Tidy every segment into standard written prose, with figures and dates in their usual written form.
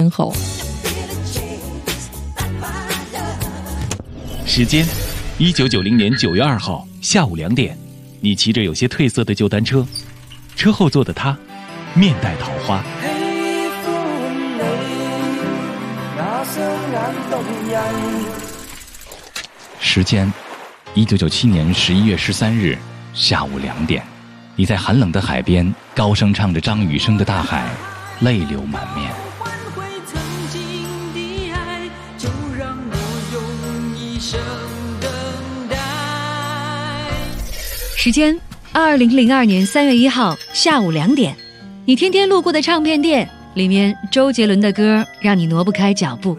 身后。 时间1990年9月2号下午2点，你骑着有些褪色的旧单车，车后座的他面带桃花。时间1997年11月13日下午2点，你在寒冷的海边高声唱着张雨生的《大海》，泪流满面。 时间2002年3月1号下午2点，你天天路过的唱片店，里面周杰伦的歌让你挪不开脚步。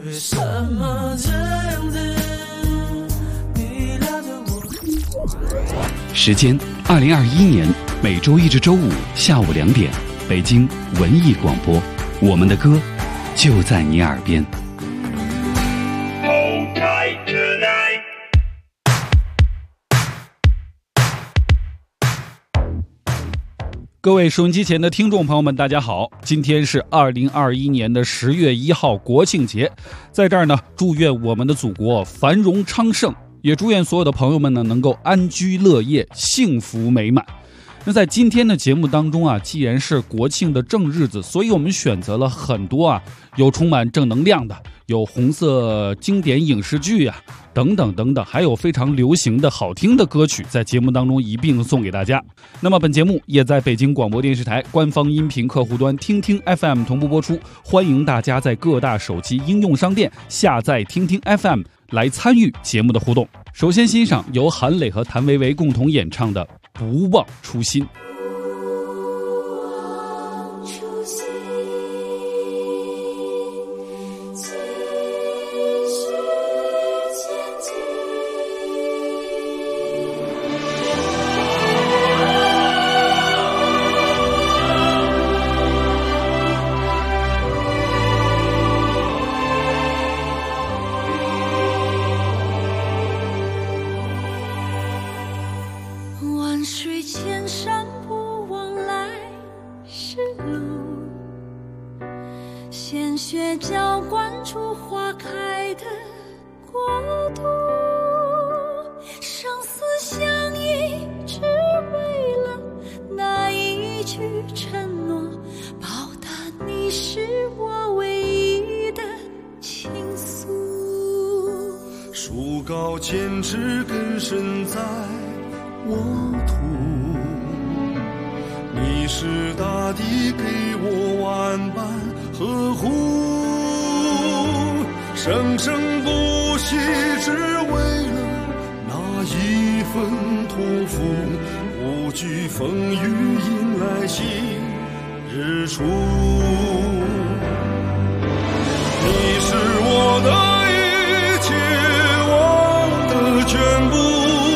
时间2021年每周一至周五下午2点，北京文艺广播，我们的歌就在你耳边。 各位收音机前的听众朋友们，大家好！今天是2021年的10月1号，国庆节，在这儿呢，祝愿我们的祖国繁荣昌盛，也祝愿所有的朋友们呢能够安居乐业，幸福美满。那在今天的节目当中啊，既然是国庆的正日子，所以我们选择了很多有充满正能量的，有红色经典影视剧等等等等，还有非常流行的好听的歌曲，在节目当中一并送给大家。那么本节目也在北京广播电视台官方音频客户端听听 FM 同步播出，欢迎大家在各大手机应用商店下载听听 FM 来参与节目的互动。首先欣赏由韩磊和谭维维共同演唱的《不忘初心》。 万水千山不忘来时路，鲜血浇灌出花开的国度，生死相依只为了那一句承诺，报答你是我唯一的倾诉。 树高千尺根深在我土，你是大地给我万般呵护，生生不息，只为了那一份托付，不惧风雨，迎来新日出。你是我的一切，我的全部，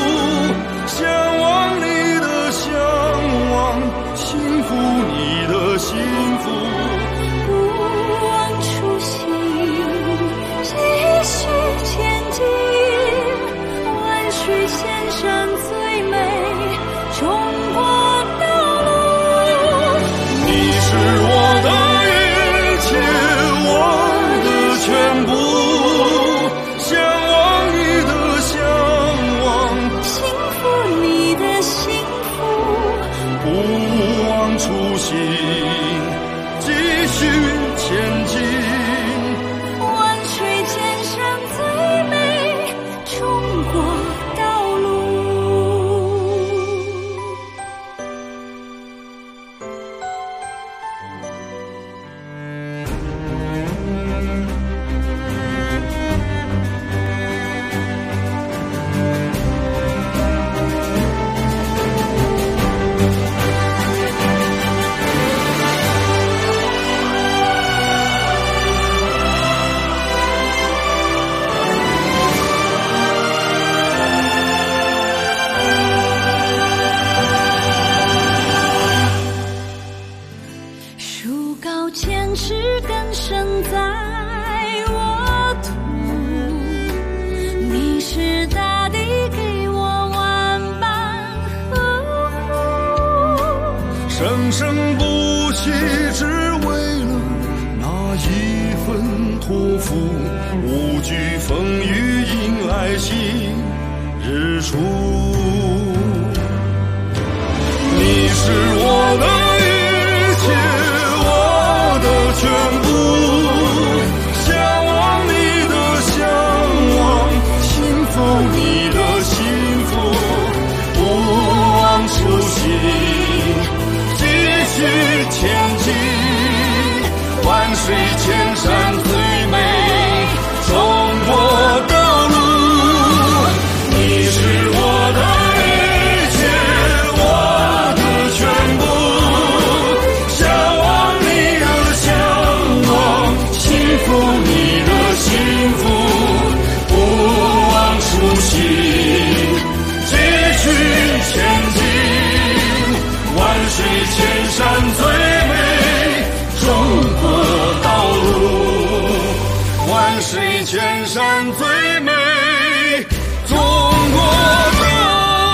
你的幸福， 不忘初心，继续前进，万水千山最美中国道路。 你是我的一切，我的全部，向往你的向往， 幸福你的幸福， 不忘初心，继续前进， 万水千山最美中国道路。树高千尺根深在我土，你是大地给我万般呵护， 生生不息，只为了那一份托付，无惧风雨迎来新日出。你是我的一切，我的全部，向往你的向往，幸福你的幸福，不忘初心，继续前进，万水千山最美中国的路。你是我的一切，我的全部，向往你的向往，幸福你的幸福，不忘初心，继续前进，万水千山最美中国道路，万水千山最美中国道路。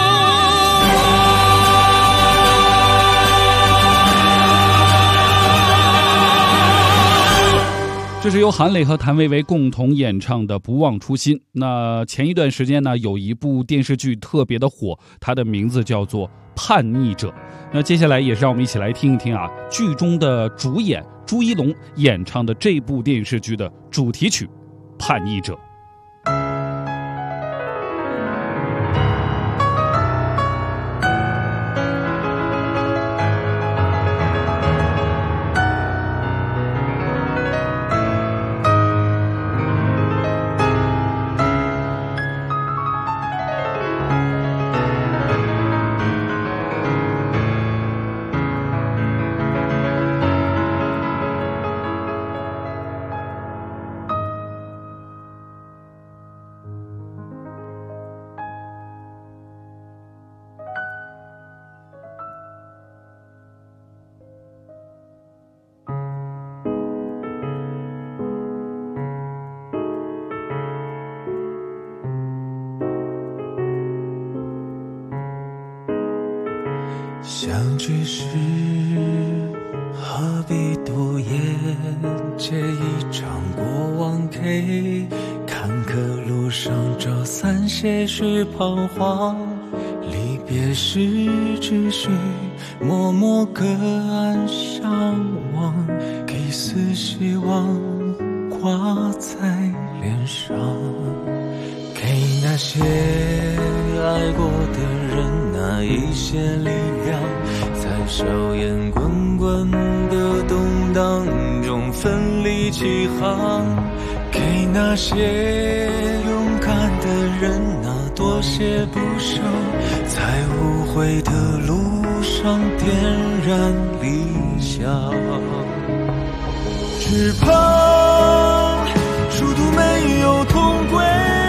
这是由韩磊和谭维维共同演唱的《不忘初心》。那前一段时间呢，有一部电视剧特别的火，它的名字叫做《叛逆者》。那接下来也是让我们一起来听一听啊，剧中的主演朱一龙演唱的这部电视剧的主题曲《叛逆者》。 相聚时何必多言，借一场过往给坎坷路上找散些许彷徨，离别时只需默默隔岸相望，给丝希望挂在脸上，给那些爱过的人那一些力量，在硝烟滚滚的动荡中奋力起航，给那些勇敢的人那多些不舍，在无悔的路上点燃理想，只怕殊途没有同归，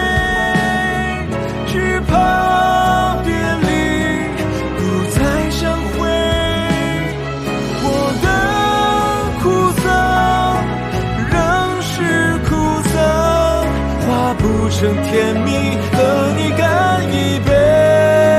只怕别离不再相会，我的苦涩仍是苦涩，化不成甜蜜和你干一杯。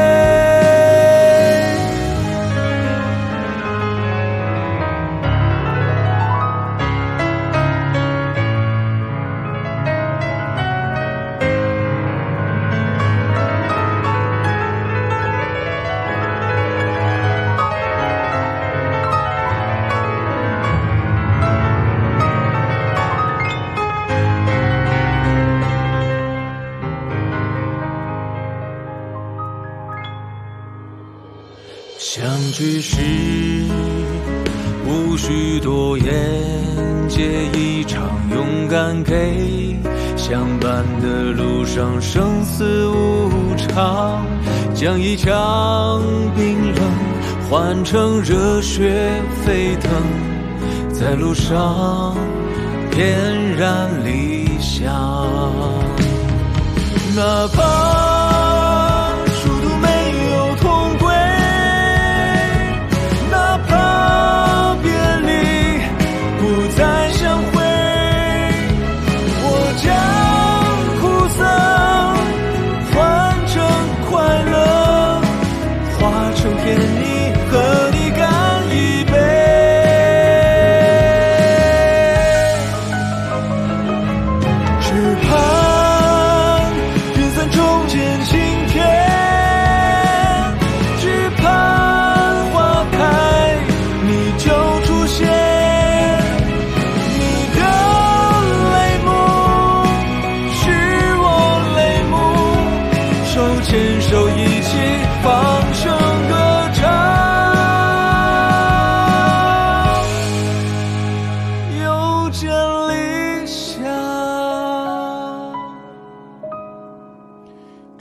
相聚时无需多言，借一场勇敢给相伴的路上生死无常，将一腔冰冷换成热血沸腾，在路上点燃理想，哪怕殊途没有同归，哪怕别离不再相会，我将苦涩换成快乐，化成甜蜜和你干一杯。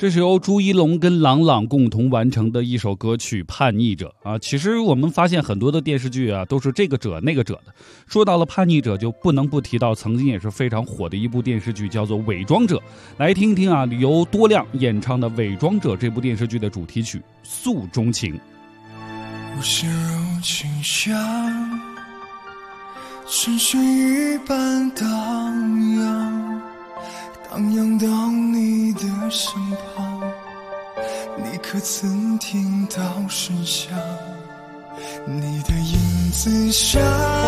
这是由朱一龙跟郎朗共同完成的一首歌曲《叛逆者》啊。其实我们发现很多的电视剧啊，都是这个者那个者的。说到了叛逆者，就不能不提到曾经也是非常火的一部电视剧，叫做《伪装者》。来听听啊，由多亮演唱的《伪装者》这部电视剧的主题曲《诉衷情》。 无限柔情像深水一般荡漾，荡漾到你的身旁，你可曾听到声响？你的影子闪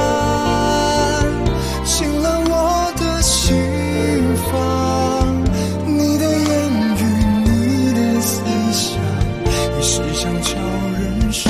进了我的心房，你的言语，你的思想，也是想叫人神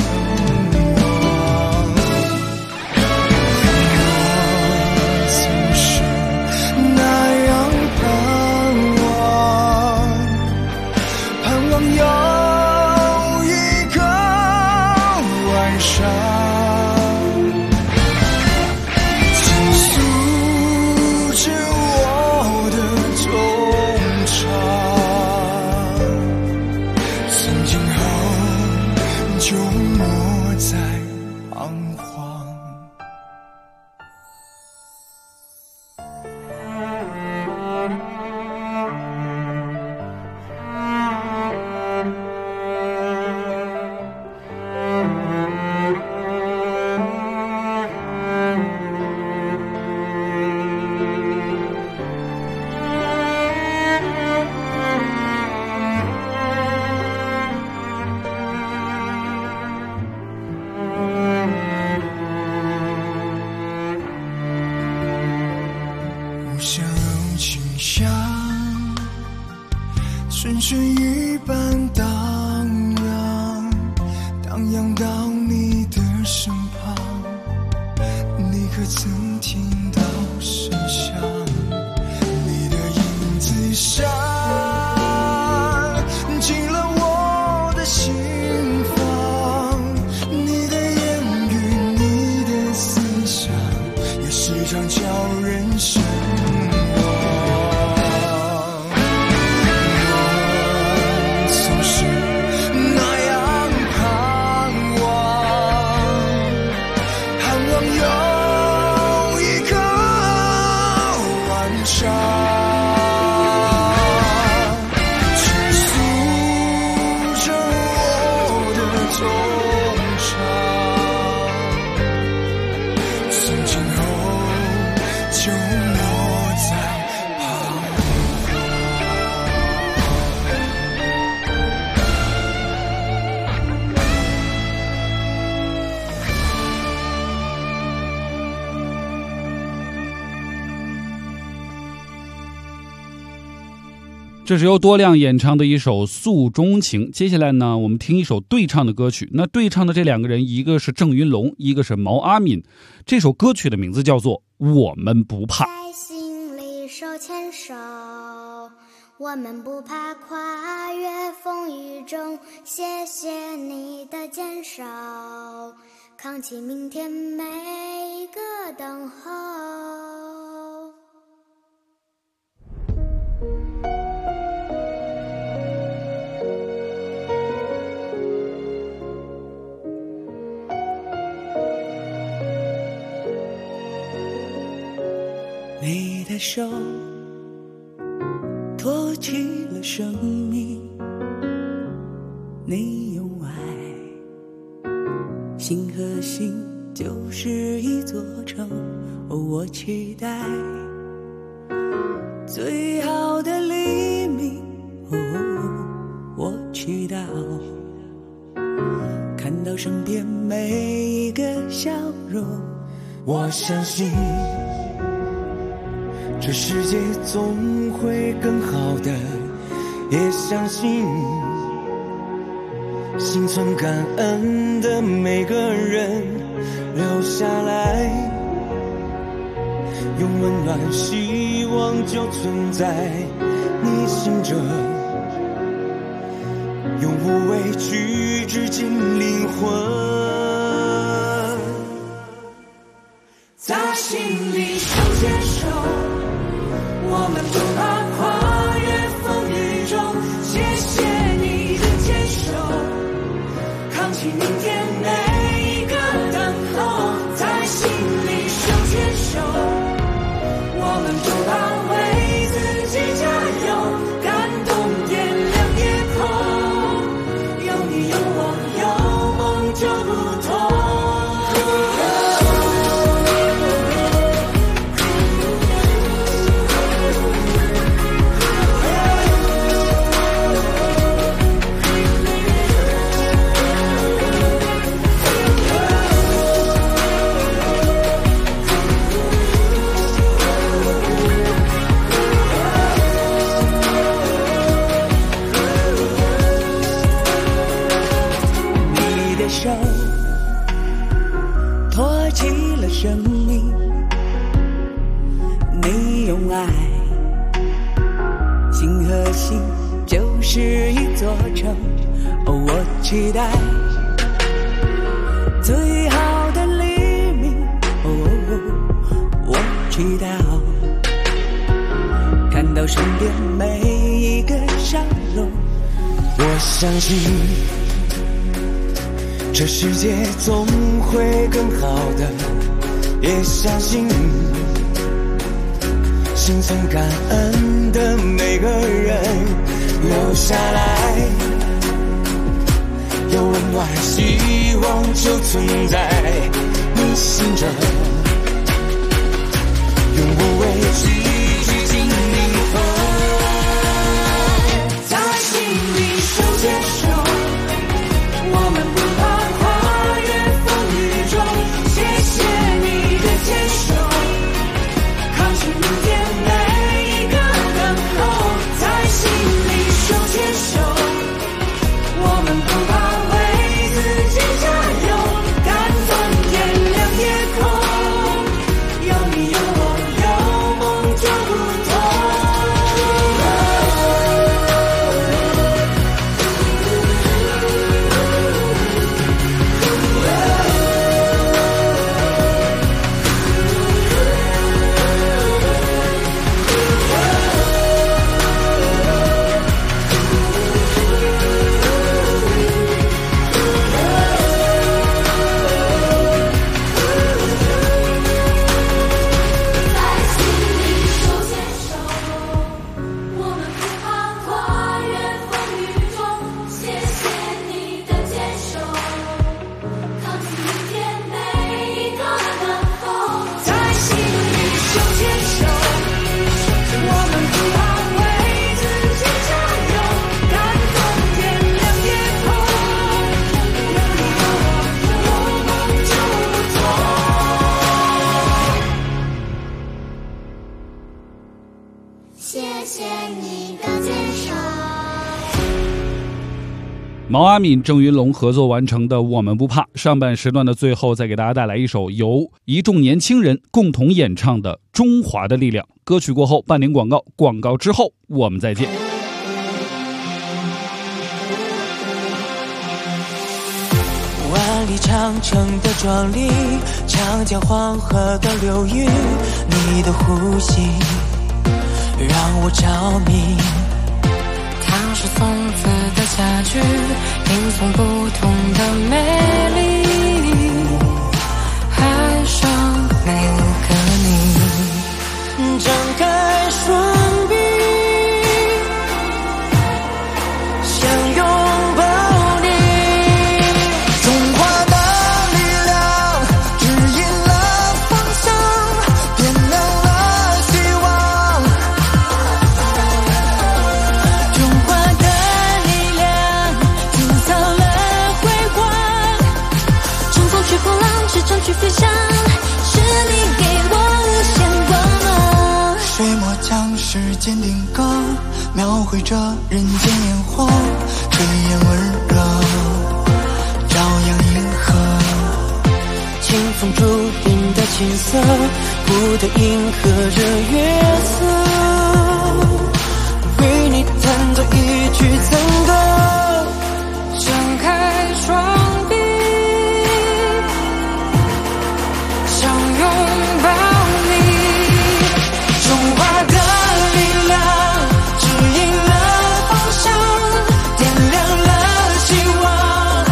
深水一般荡漾，荡漾到你的身旁，你可曾听到声响？你的影子闪进了我的心房，你的言语，你的思想，也时常叫人神这是由多亮演唱的一首《诉衷情》。接下来呢，我们听一首对唱的歌曲。那对唱的这两个人，一个是郑云龙，一个是毛阿敏。这首歌曲的名字叫做《我们不怕》。 在心里手牵手，我们不怕跨越风雨中，谢谢你的坚守，扛起明天每一个等候。 你的手托起了生命，你用爱，心和心就是一座城。我期待最好的黎明，我祈祷看到身边每一个笑容。 我相信这世界总会更好的，也相信心存感恩的每个人留下来，用温暖希望就存在你心中，用无畏去致敬灵魂， 在心里手牵手，我们不怕跨越风雨中，谢谢你用爱，心和心就是一座城。哦，我期待最好的黎明。哦，我期待看到身边每一个笑容。 我相信这世界总会更好的，也相信心存感恩的每个人留下来，有温暖希望就存在你心中，永不畏惧去经历风， 在心里手牵手，我们不怕跨越风雨中，谢谢你的坚守，扛起明天每一个等候，在心里手牵手，我们不怕为自己加油，敢问天亮夜空，有你有我有梦就不同。 谢谢你的坚守。 毛阿敏、郑云龙合作完成的《我们不怕》，上半时段的最后再给大家带来一首由一众年轻人共同演唱的《中华的力量》。歌曲过后半点广告，广告之后我们再见。 万里长城的壮丽，长江黄河的流域，你的呼吸让我着迷。 它是松子的家具，拼从不同的美丽，爱上每个你。 张开双臂，想拥抱你。中华的力量指引了方向，点亮了希望。中华的力量铸造了辉煌， 乘风去破浪，驰骋去飞翔，是你给我无限光芒。 水墨将时间定格，描绘着人间烟火，炊烟温热，照亮银河。清风注定的青涩，不得迎合着月色，为你弹奏一曲赞歌。 张开双臂，想拥抱你。 中华的力量指引了方向，点亮了希望。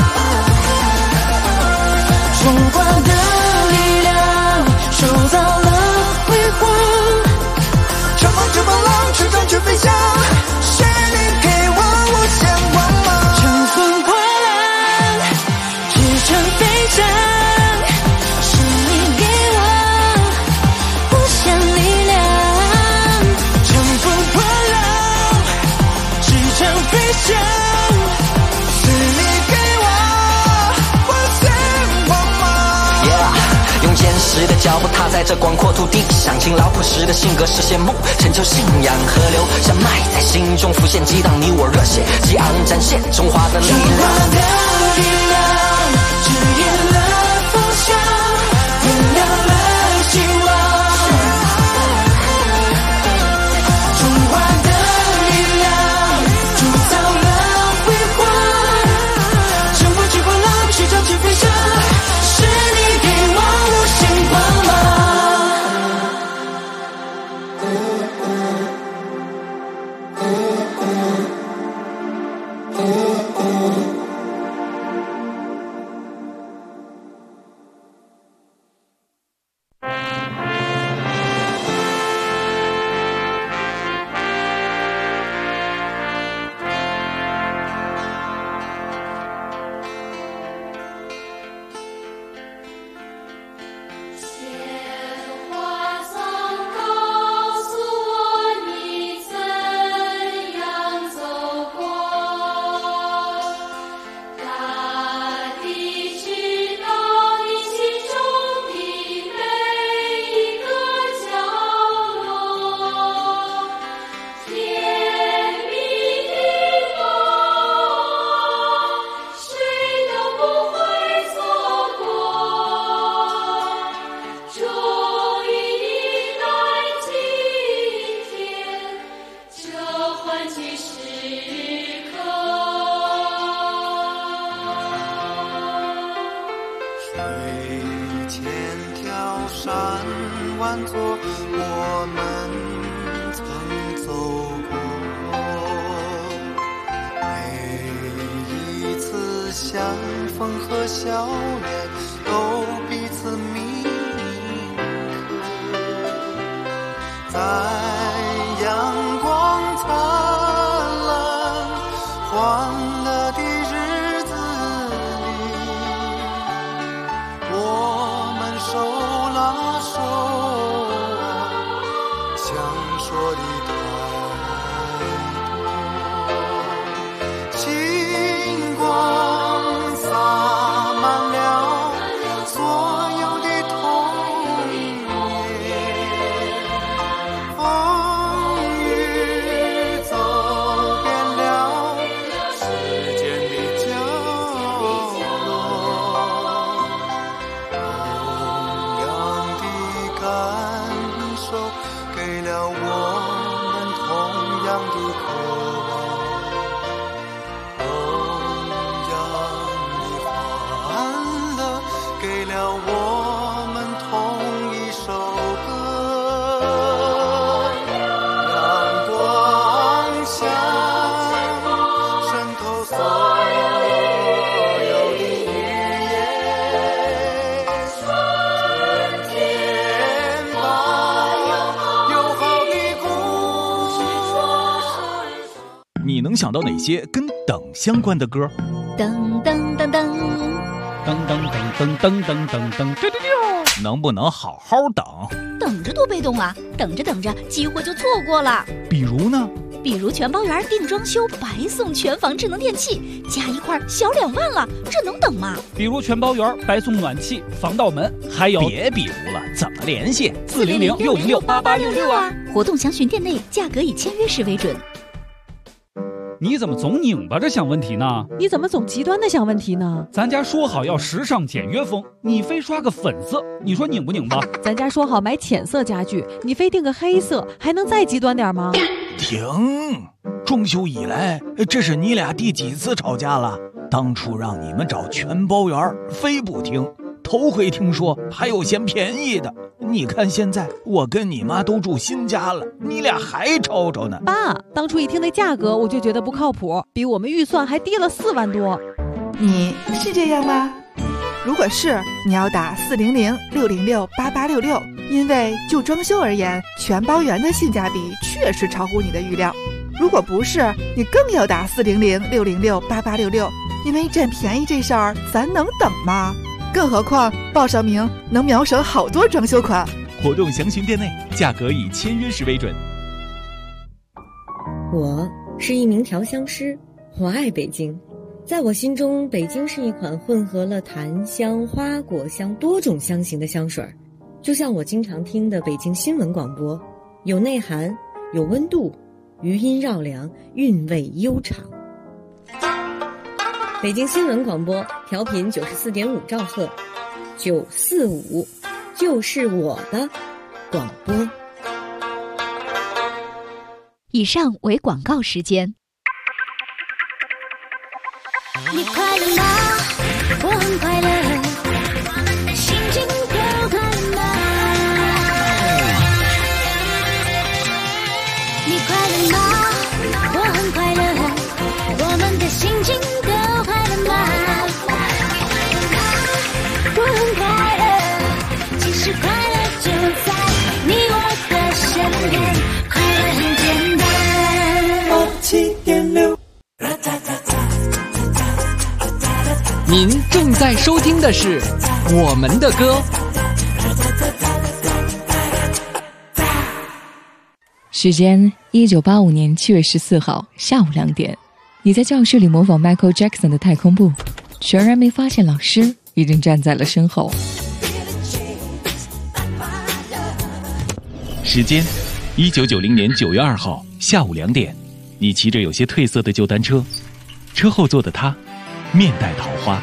中华的力量塑造了辉煌，乘风去破浪，驰骋去飞翔，是你给我无限光芒。乘风破浪，驰骋飞翔， 是你给我无限力量。 乘风破浪，驰骋飞翔，是你给我无限光芒。 用坚实的脚步踏在这广阔土地上，勤劳朴实的性格实现梦，成就信仰河流，像脉在心中浮现，激荡你我热血，激昂展现中华的力中华量。 的力量指引了方向，点亮了希望。 换作我们曾走过。每一次相逢和笑脸都彼此铭刻，在阳光灿烂欢乐的日子里，我们手拉手想说的太多，星光洒满了所有的童年，风雨走遍了世间的角落，同样的感受给了我们同样的渴望，同样的欢乐给了我们同一首歌。阳光下渗透所有的语言，春天把友好的故事。 你能想到哪些跟等相关的歌？ 噔噔噔噔， 噔噔噔噔噔噔噔噔， 能不能好好等？ 等着多被动啊！等着等着，机会就错过了。 比如呢？ 比如全包园定装修白送全房智能电器，加一块小2万了，这能等吗？ 比如全包园白送暖气、防盗门，还有别比如了，怎么联系 ？400-606-8866啊！活动详询店内，价格以签约时为准。 你怎么总拧巴着想问题呢？ 你怎么总极端的想问题呢？ 咱家说好要时尚简约风，你非刷个粉色，你说拧不拧巴？ 咱家说好买浅色家具，你非定个黑色，还能再极端点吗？ 停！装修以来，这是你俩第几次吵架了？当初让你们找全包园，非不听。头回听说还有嫌便宜的，你看现在我跟你妈都住新家了，你俩还吵吵呢。 爸，当初一听那价格我就觉得不靠谱，比我们预算还低了4万多。 你是这样吗？如果是，你要打400-606-8866，因为就装修而言，全包园的性价比确实超乎你的预料。如果不是，你更要打400-606-8866，因为占便宜这事儿咱能等吗？更何况报上名能秒省好多装修款。 活动详询店内，价格以签约时为准。 我是一名调香师，我爱北京。在我心中，北京是一款混合了檀香、花果香多种香型的香水，就像我经常听的北京新闻广播，有内涵，有温度，余音绕梁，韵味悠长。北京新闻广播调频94.5兆赫，945就是我的广播。 以上为广告时间。 你快乐吗？我很快乐，心情够快乐吗？你快乐吗？我很快乐，我们的心情够快乐吗？我很快乐，其实快乐就在你我的身边，快乐很简单。7.6 您正在收听的是我们的歌。 时间1985年7月14号下午2点，你在教室里模仿 Michael Jackson 的太空步，全然没发现老师已经站在了身后。 时间1990年9月2号下午2点，你骑着有些褪色的旧单车，车后座的他面带桃花。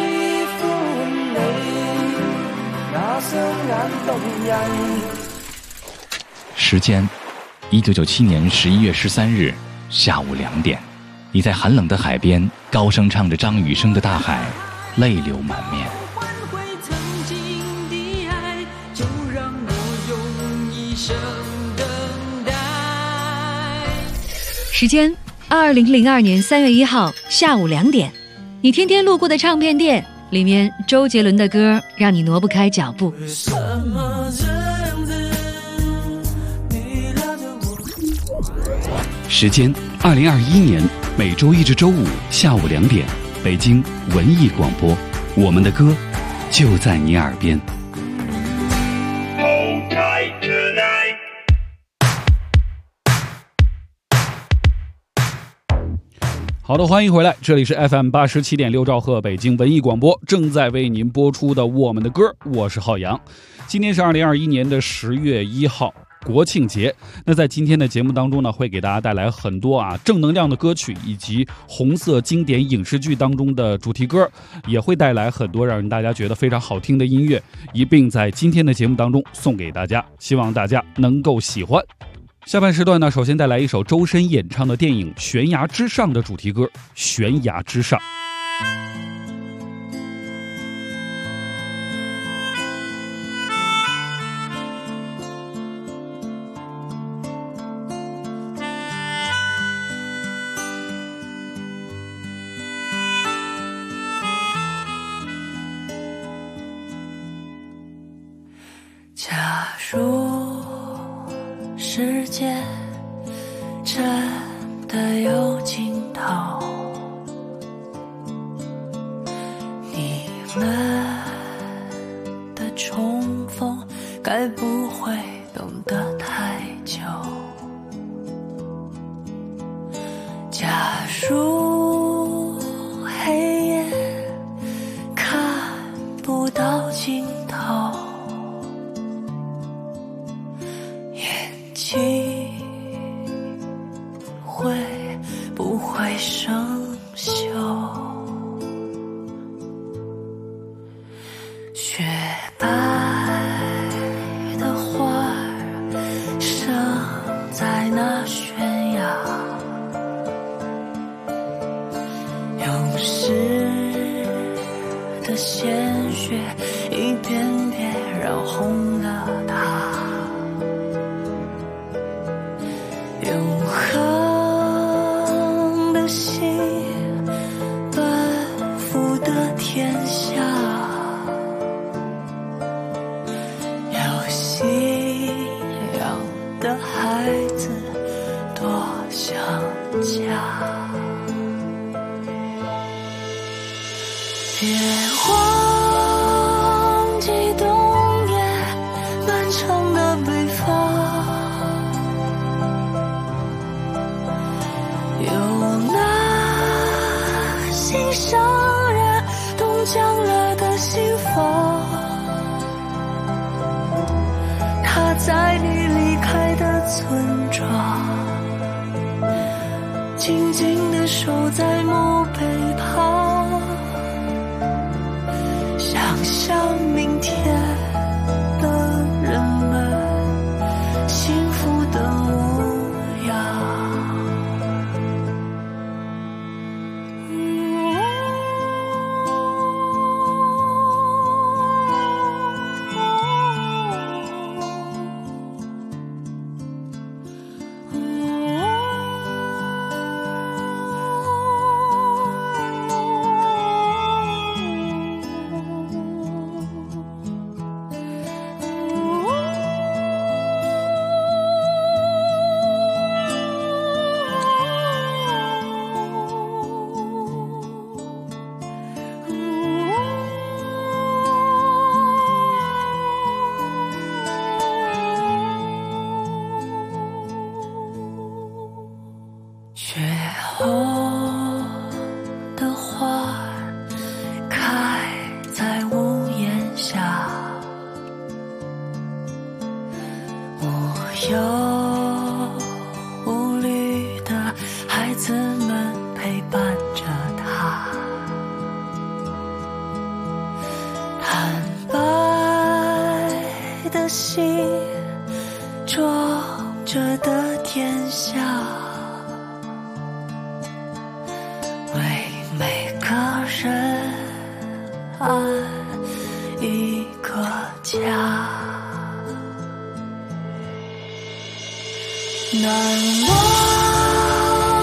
时间1997年11月13日下午2点，你在寒冷的海边高声唱着张雨生的《大海》，泪流满面。 挽回曾经的爱，就让我用时间2002年3月1号下午2点，你天天路过的唱片店，里面周杰伦的歌让你挪不开脚步。 时间2021年每周一至周五下午2点，北京文艺广播，我们的歌就在你耳边。 好的，欢迎回来，这里是 FM 87.6兆赫北京文艺广播，正在为您播出的我们的歌，我是浩洋。今天是2021年的10月1号，国庆节。那在今天的节目当中呢，会给大家带来很多正能量的歌曲，以及红色经典影视剧当中的主题歌，也会带来很多让大家觉得非常好听的音乐，一并在今天的节目当中送给大家，希望大家能够喜欢。下半时段呢，首先带来一首周深演唱的电影《悬崖之上》的主题歌《悬崖之上》。 假如世界真的有尽头，你们的重逢该不会等得太久。假如黑夜看不到尽头，会不会生锈？雪白的花生在那悬崖，涌湿的鲜血一遍遍染红了它。永恒的心奔赴的天下，有信仰的孩子多想家。别忘记冬夜漫长的北方，有那心上人冻僵了的心房，他在你离开的村庄，静静地守在墓碑旁，想象明天的人们幸福的模样。雪后的花开在屋檐下，无忧无虑的孩子们陪伴着他，坦白的心装着的天下，为每个人安一个家。难忘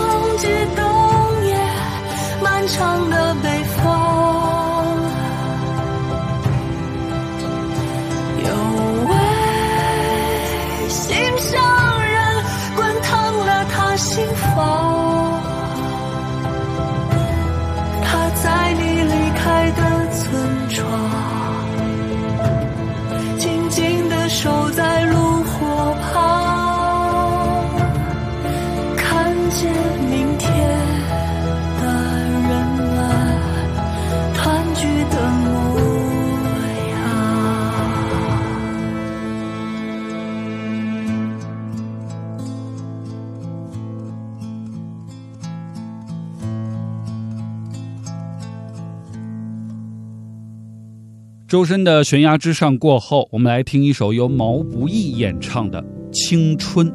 周深的悬崖之上过后，我们来听一首由毛不易演唱的《青春》。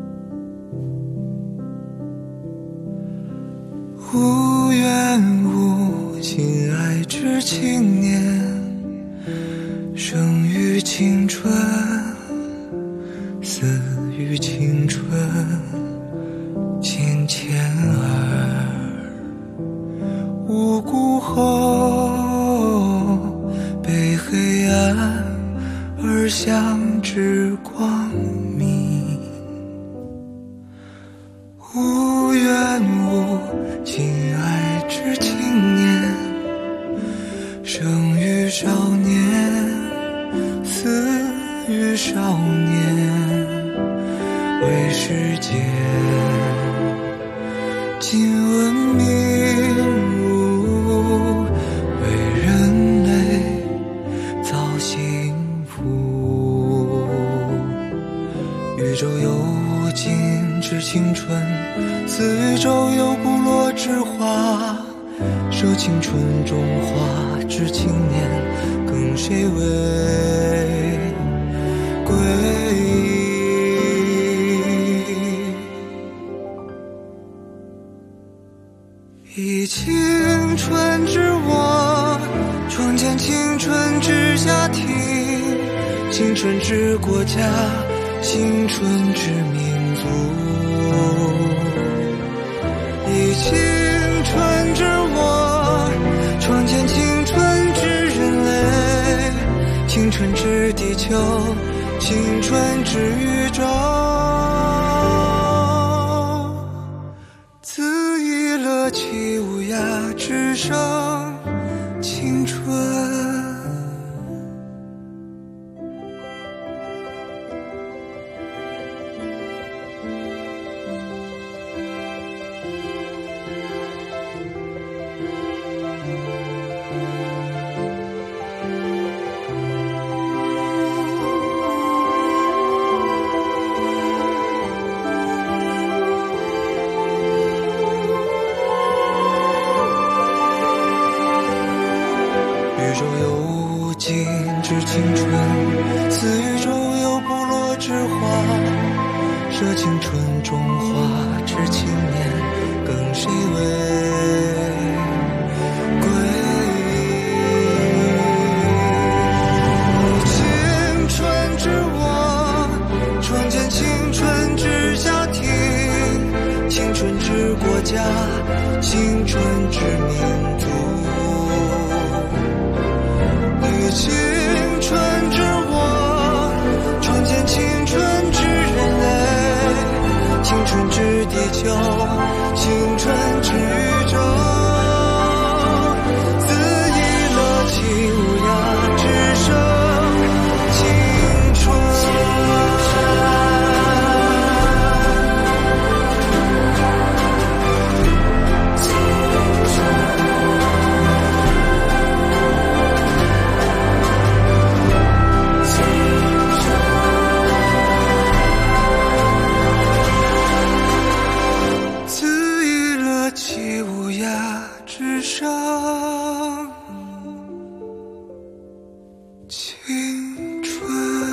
无缘无亲爱之青年，生于青春，死于青春，千千儿无故后，被黑暗而相知光明。无缘无亲爱之青年，生于少年，死于少年，为世间尽文明物，为人类造幸福。宇宙有无尽之青春，此宇宙有不落之花，这青春中花之青年，更谁为归？以青春之我，创建青春之家庭，青春之国家，青春之民族。以青春之我，创建青春之人类，青春之地球，青春之宇宙。恣意乐其无涯之生青春。宇宙有无尽之青春，此宇宙有不落之花，这青春中花之青年，更谁为归？青春之我，创建青春之家庭，青春之国家，青春之民族。青春之我，创建青春之人类，青春之地球，青春之宇宙。恣意乐其无涯之生青春。青春。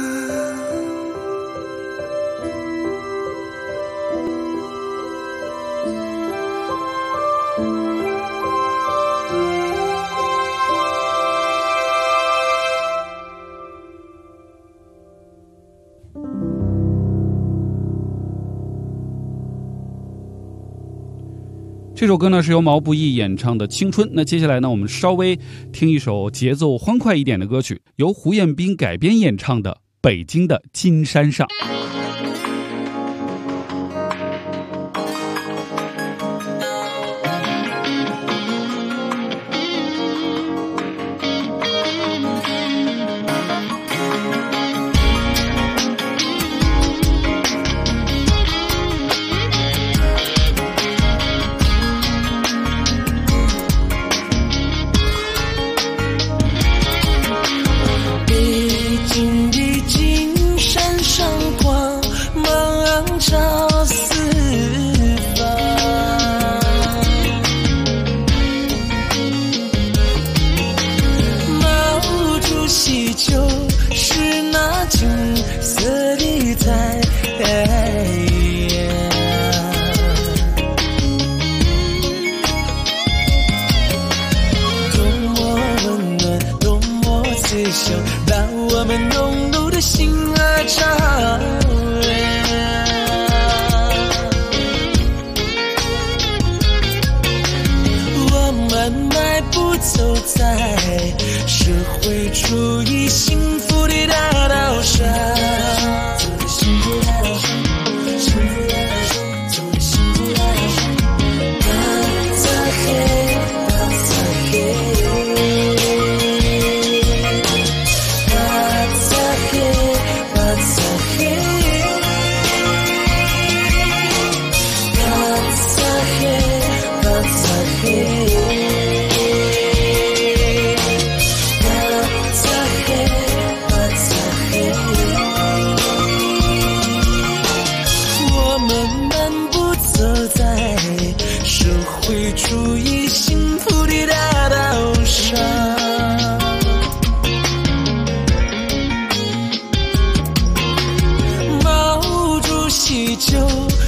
这首歌呢是由毛不易演唱的《青春》。那接下来呢，我们稍微听一首节奏欢快一点的歌曲，由胡彦斌改编演唱的《北京的金山上》。 北京的金山上挂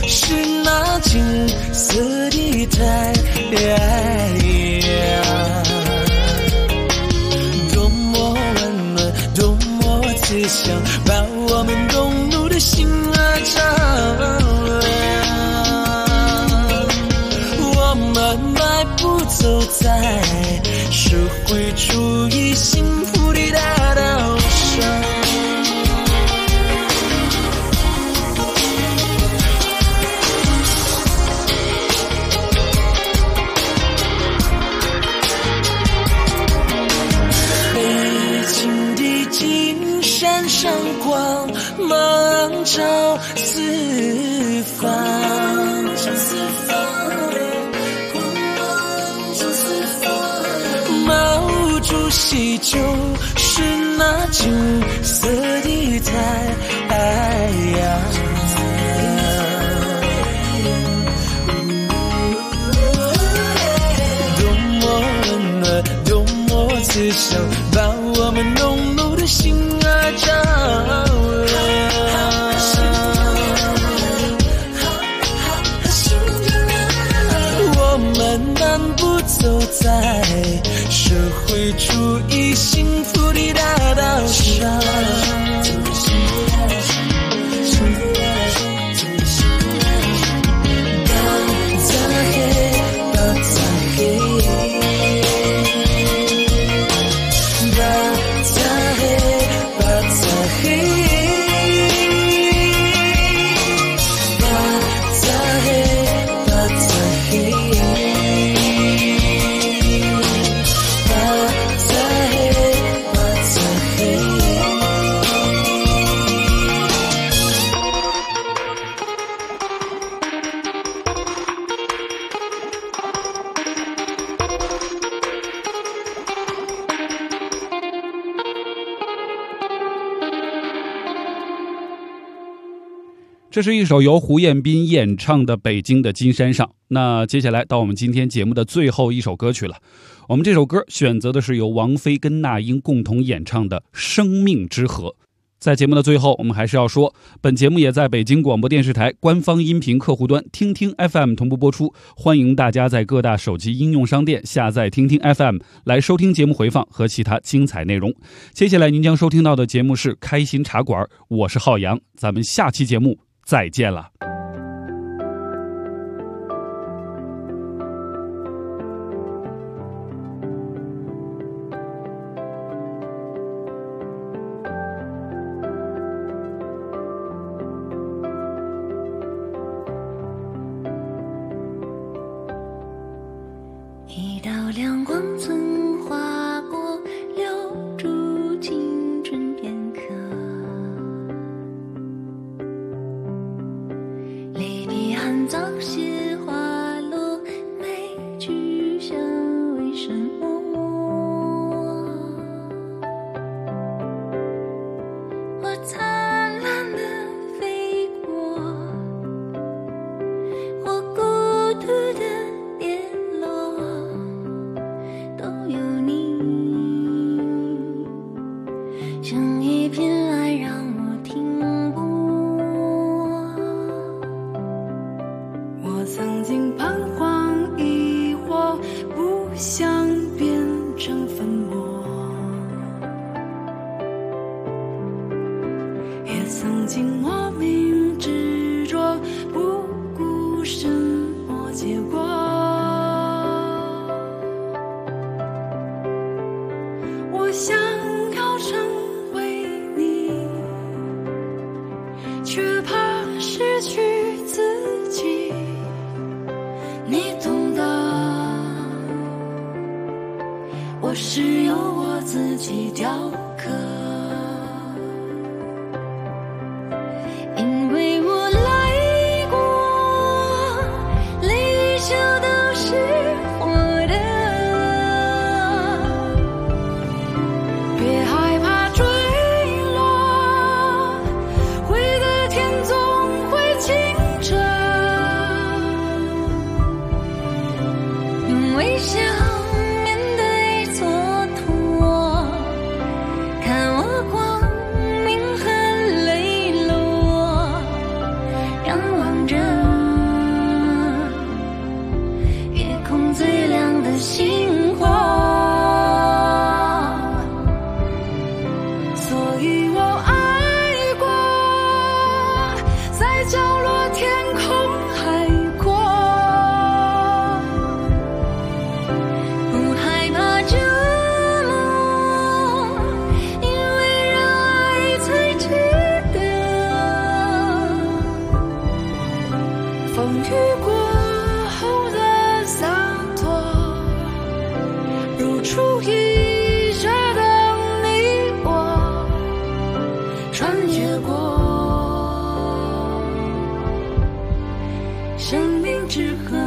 是那金色的太阳，多么温暖，多么慈祥，把我们动怒的心儿照亮。我们迈步走在社会主义幸福的大道上。上光芒照四方，毛主席就是那金色的太阳，多么温暖，多么慈祥，把我们浓浓的心儿照亮。我们漫步走在社会主义幸福的大道上。 这是一首由胡彦斌演唱的《北京的金山上》。那接下来到我们今天节目的最后一首歌曲了。我们这首歌选择的是由王菲跟那英共同演唱的《生命之河》。在节目的最后，我们还是要说，本节目也在北京广播电视台官方音频客户端听听 FM 同步播出，欢迎大家在各大手机应用商店下载听听 FM 来收听节目回放和其他精彩内容。接下来您将收听到的节目是开心茶馆，我是浩洋，咱们下期节目再见了。 一道亮光曾划过，留住青春片刻。离别含早些花落，每句想为什么？我灿烂的飞过，我孤独的跌落，都有你，像一片爱让我停泊。我曾经彷徨疑惑，不想变成粉末，也曾经莫名执着，不顾什么结果。我想要成为你，却怕失去自己，你懂的。我是由我自己雕刻，因为我来过，泪与笑都是活的。别害怕坠落，会的天总会清澈。用微笑面对蹉跎，看我雨过后的洒脱，如初一日的你我，穿越过生命之河。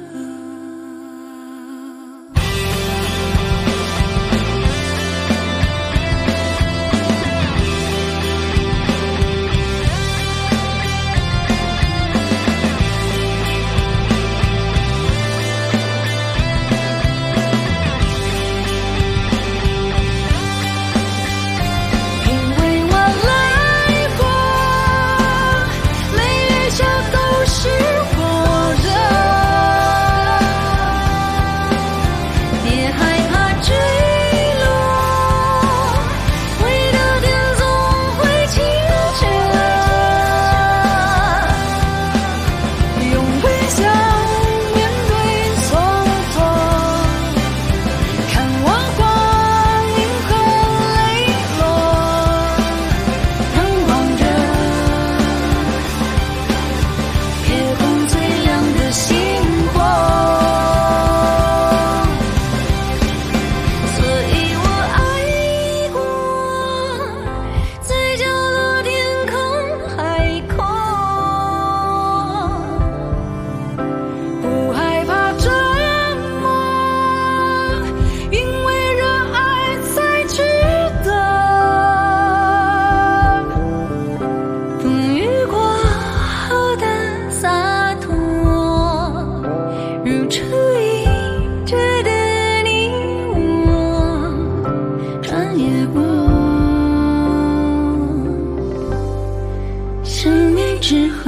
之河。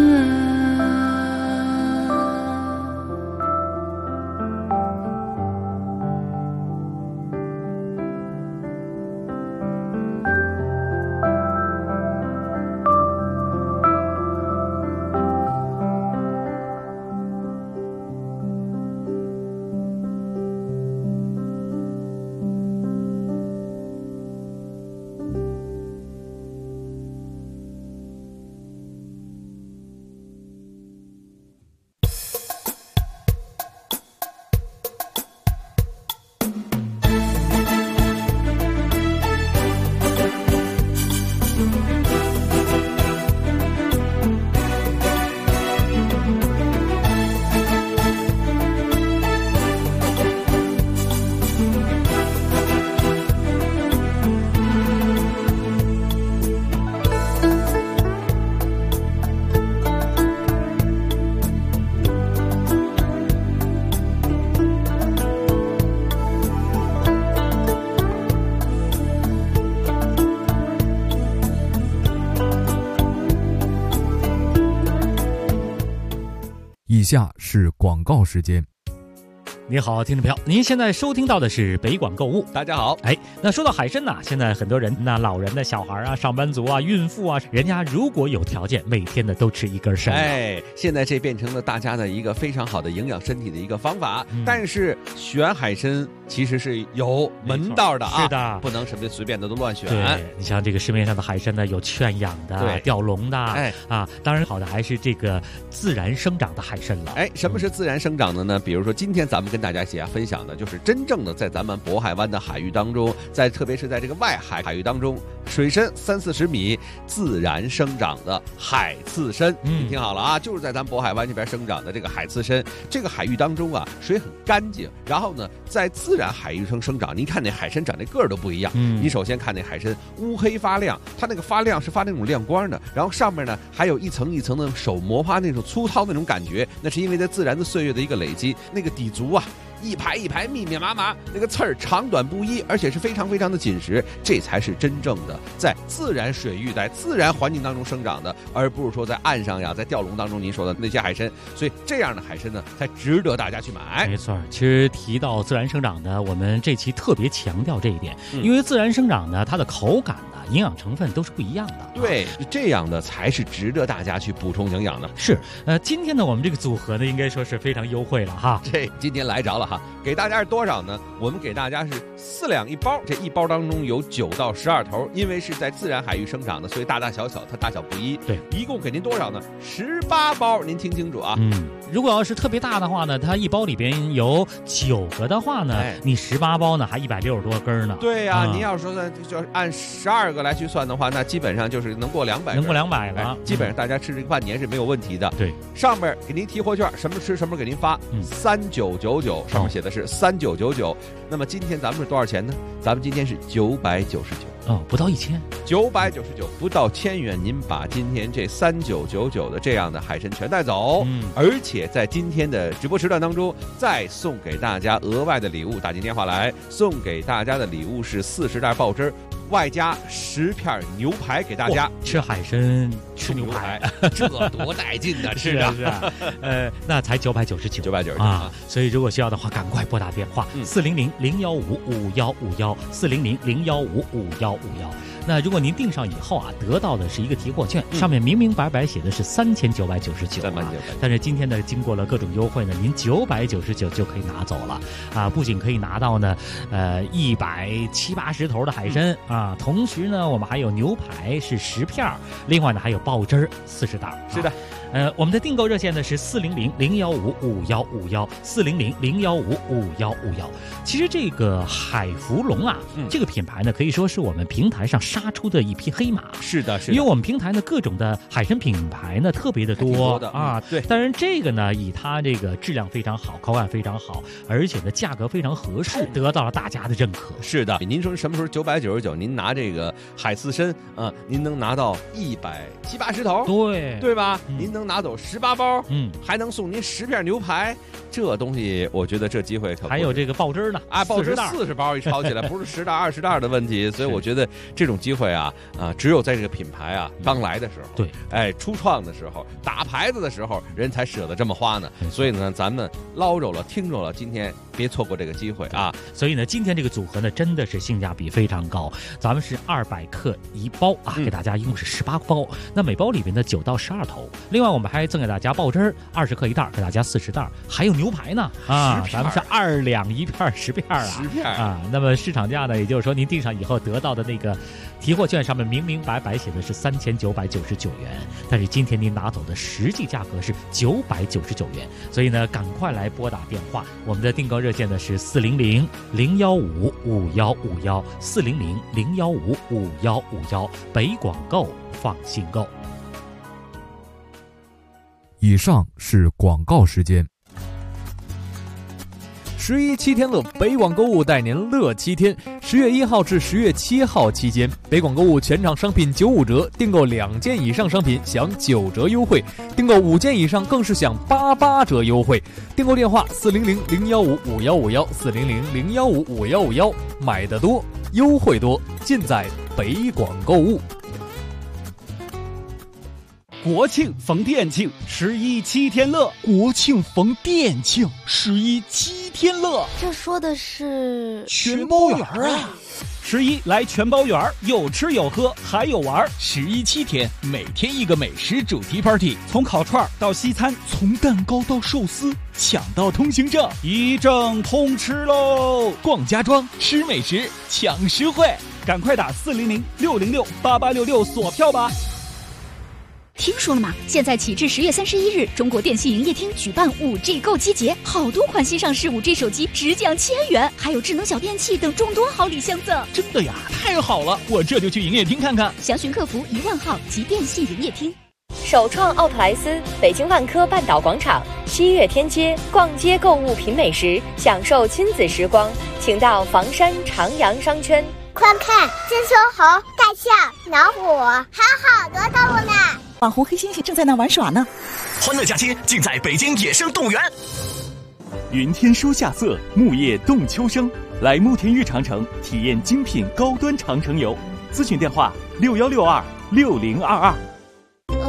以下是广告时间。 你好，听众朋友，您现在收听到的是北广购物。 大家好， 那说到海参呐，现在很多人，那老人的小孩啊、上班族啊、孕妇啊，人家如果有条件，每天的都吃一根参。 现在这变成了大家的一个非常好的营养身体的一个方法。但是选海参其实是有门道的啊， 是的， 不能什么随便的都乱选。 对，你像这个市面上的海参呢，有圈养的、吊笼的，当然好的还是这个自然生长的海参了。 什么是自然生长的呢？比如说今天咱们跟大家分享的就是真正的在咱们渤海湾的海域当中，特别是在这个外海域当中，水深30-40米自然生长的海刺参。你听好了啊，就是在咱们渤海湾这边生长的这个海刺参。这个海域当中啊，水很干净，然后呢，在自然海域生长，您看那海参长那个儿都不一样。你首先看那海参乌黑发亮，它那个发亮是发那种亮光的，然后上面呢还有一层一层的手摩擦那种粗糙那种感觉，那是因为在自然的岁月的一个累积，那个底足啊一排一排密密麻麻，那个刺儿长短不一，而且是非常非常的紧实，这才是真正的在自然水域在自然环境当中生长的，而不是说在岸上呀，在钓笼当中您说的那些海参。所以这样的海参呢，才值得大家去买。 没错，其实提到自然生长呢，我们这期特别强调这一点，因为自然生长呢，它的口感呢、营养成分都是不一样的。 对，这样的才是值得大家去补充营养的。 是，今天呢，我们这个组合呢，应该说是非常优惠了哈。 今天来着了哈。 哈。给大家是多少呢？我们给大家是4两1包，这1包当中有9到12头，因为是在自然海域生长的，所以大大小小它大小不一。 对， 一共给您多少呢？18包，您听清楚啊。 如果要是特别大的话呢，它1包里边有9个的话呢，你18包呢还160多根呢。 对呀，您要说呢，就按12个来去算的话，那基本上就是能过200根， 能过200了。 基本上大家吃这个半年是没有问题的。 对， 上面给您提货券，什么吃什么给您发，3999，上面写的是3999。那么今天咱们是多少钱呢？咱们今天是999。 不到 1000，999，不到1000元，您把今天这3999的这样的海参全带走，而且在今天的直播时段当中，再送给大家额外的礼物，打进电话来，送给大家的礼物是40袋爆汁，外加10片牛排给大家。 吃海参吃牛排， 这多带劲啊！ 是啊，那才999啊！所以如果需要的话，赶快拨打电话400-015-5151，400-015-5151。那如果您订上以后啊，得到的是一个提货券，上面明明白白写的是3999啊，但是今天呢，经过了各种优惠呢，您999就可以拿走了啊！不仅可以拿到呢，170-80头的海参啊，同时呢，我们还有牛排是10片，另外呢还有爆汁40袋。 是的。 我们的订购热线呢是400-015-5151，400-015-5151。其实这个海福龙啊，这个品牌呢可以说是我们平台上杀出的一匹黑马。 是的， 因为我们平台呢各种的海参品牌呢特别的多啊。 对， 当然这个呢以它这个质量非常好，口感非常好，而且呢价格非常合适，得到了大家的认可。 是的，您说什么时候999？您拿这个海刺参啊，您能拿到170-80头，对吧？您能拿走18包，还能送您10片牛排，这东西我觉得这机会可还有这个爆汁呢啊，爆汁40包一炒起来，不是10袋20袋的问题，所以我觉得这种机会啊，只有在这个品牌啊刚来的时候， 对， 初创的时候，打牌子的时候，人才舍得这么花呢。所以呢，咱们捞着了，听着了，今天别错过这个机会啊！ 所以呢，今天这个组合呢，真的是性价比非常高。咱们是200克1包啊，给大家一共是18包，那每包里边的9到12头。另外，我们还赠给大家爆汁20克1袋，给大家40袋，还有牛排呢啊，咱们是2两1片10片啊 ，10片啊。那么市场价呢，也就是说您订上以后得到的那个提货券上面明明白白写的是3999元，但是今天您拿走的实际价格是999元。所以呢，赶快来拨打电话，我们的订购热线呢是400-015-5151，400-015-5151，北广购放心购。 以上是广告时间。 11七天乐，北广购物带您乐7天。10月1号至10月7号期间，北广购物全场商品95折，订购2件以上商品享9折优惠，订购5件以上更是享88折优惠。订购电话400-015-5151，400-015-5151，买得多，优惠多，尽在北广购物。 国庆逢店庆，11七天乐。 国庆逢店庆，11七天乐。 这说的是全包圆啊 ！11来全包圆，有吃有喝还有玩。 11七天，每天一个美食主题 party， 从烤串到西餐， 从蛋糕到寿司，抢到通行证， 一证通吃喽！ 逛家装，吃美食，抢实惠， 赶快打400-606-8866锁票吧！ 听说了吗？现在起至10月31日，中国电信营业厅举办5G 购机节，好多款新上市5G 手机直降1000元，还有智能小电器等众多好礼相赠。 真的呀，太好了！我这就去营业厅看看。 详询客服10000号及电信营业厅。 首创奥特莱斯，北京万科半岛广场7月天街，逛街购物品美食，享受亲子时光，请到房山长阳商圈。 快看，金丝猴、大象、老虎，还有好多动物呢！ 网红黑猩猩正在那玩耍呢。 欢乐假期尽在北京野生动物园。 云天书夏色，木叶动秋生，来慕田峪长城体验精品高端长城游。咨询电话：61626022。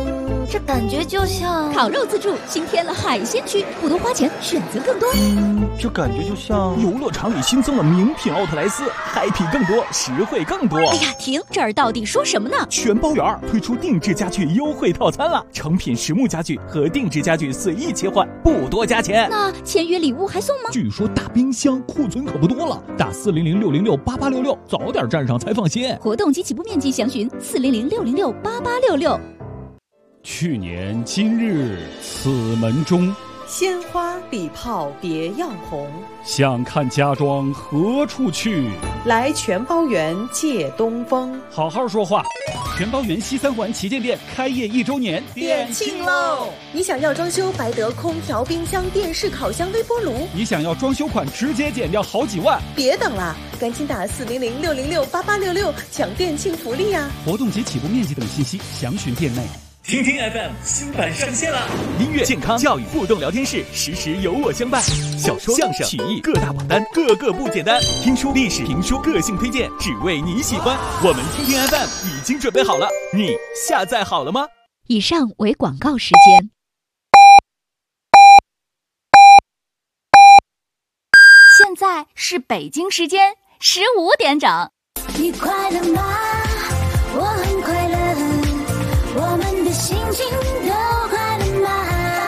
这感觉就像烤肉自助新添了海鲜区，不多花钱，选择更多。 这感觉就像游乐场里新增了名品奥特莱斯，嗨皮更多，实惠更多。 哎呀，停！这儿到底说什么呢？ 全包圆推出定制家具优惠套餐了，成品实木家具和定制家具随意切换，不多加钱。 那签约礼物还送吗？ 据说大冰箱库存可不多了，打400-606-8866，早点站上才放心。 活动及起步面积详询400-606-8866。 去年今日此门中， 鲜花礼炮别样红。 想看家装何处去？ 来全包园借东风。 好好说话。全包园西三环旗舰店开业1周年， 店庆喽！你想要装修白得空调、冰箱、电视、烤箱、微波炉？ 你想要装修款直接减掉好几万？ 别等了，赶紧打400-606-8866抢店庆福利呀！ 活动及起步面积等信息详询店内。 听听 FM 新版上线了，音乐、健康、教育互动聊天室，时时有我相伴。小说、相声、曲艺各大榜单，个个不简单。听书、历史评书，个性推荐，只为你喜欢。我们听听 FM 已经准备好了，你下载好了吗？ 以上为广告时间。现在是北京时间15点整。 你快乐吗？我很快乐。我们的心情都快乐吗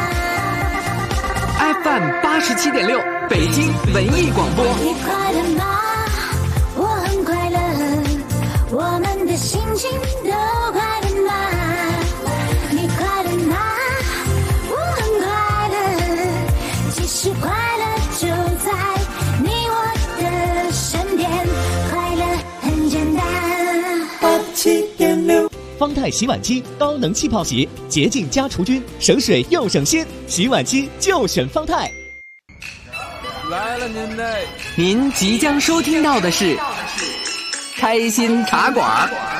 ？FM 87.6，北京文艺广播。 你快乐吗？我很快乐。我们的心情都快乐吗？你快乐吗？我很快乐。其实快乐就在你我的身边，快乐很简单。 87.6。方太洗碗机高能气泡洗，洁净加除菌，省水又省心。洗碗机就选方太。 来了您嘞！您即将收听到的是开心茶馆。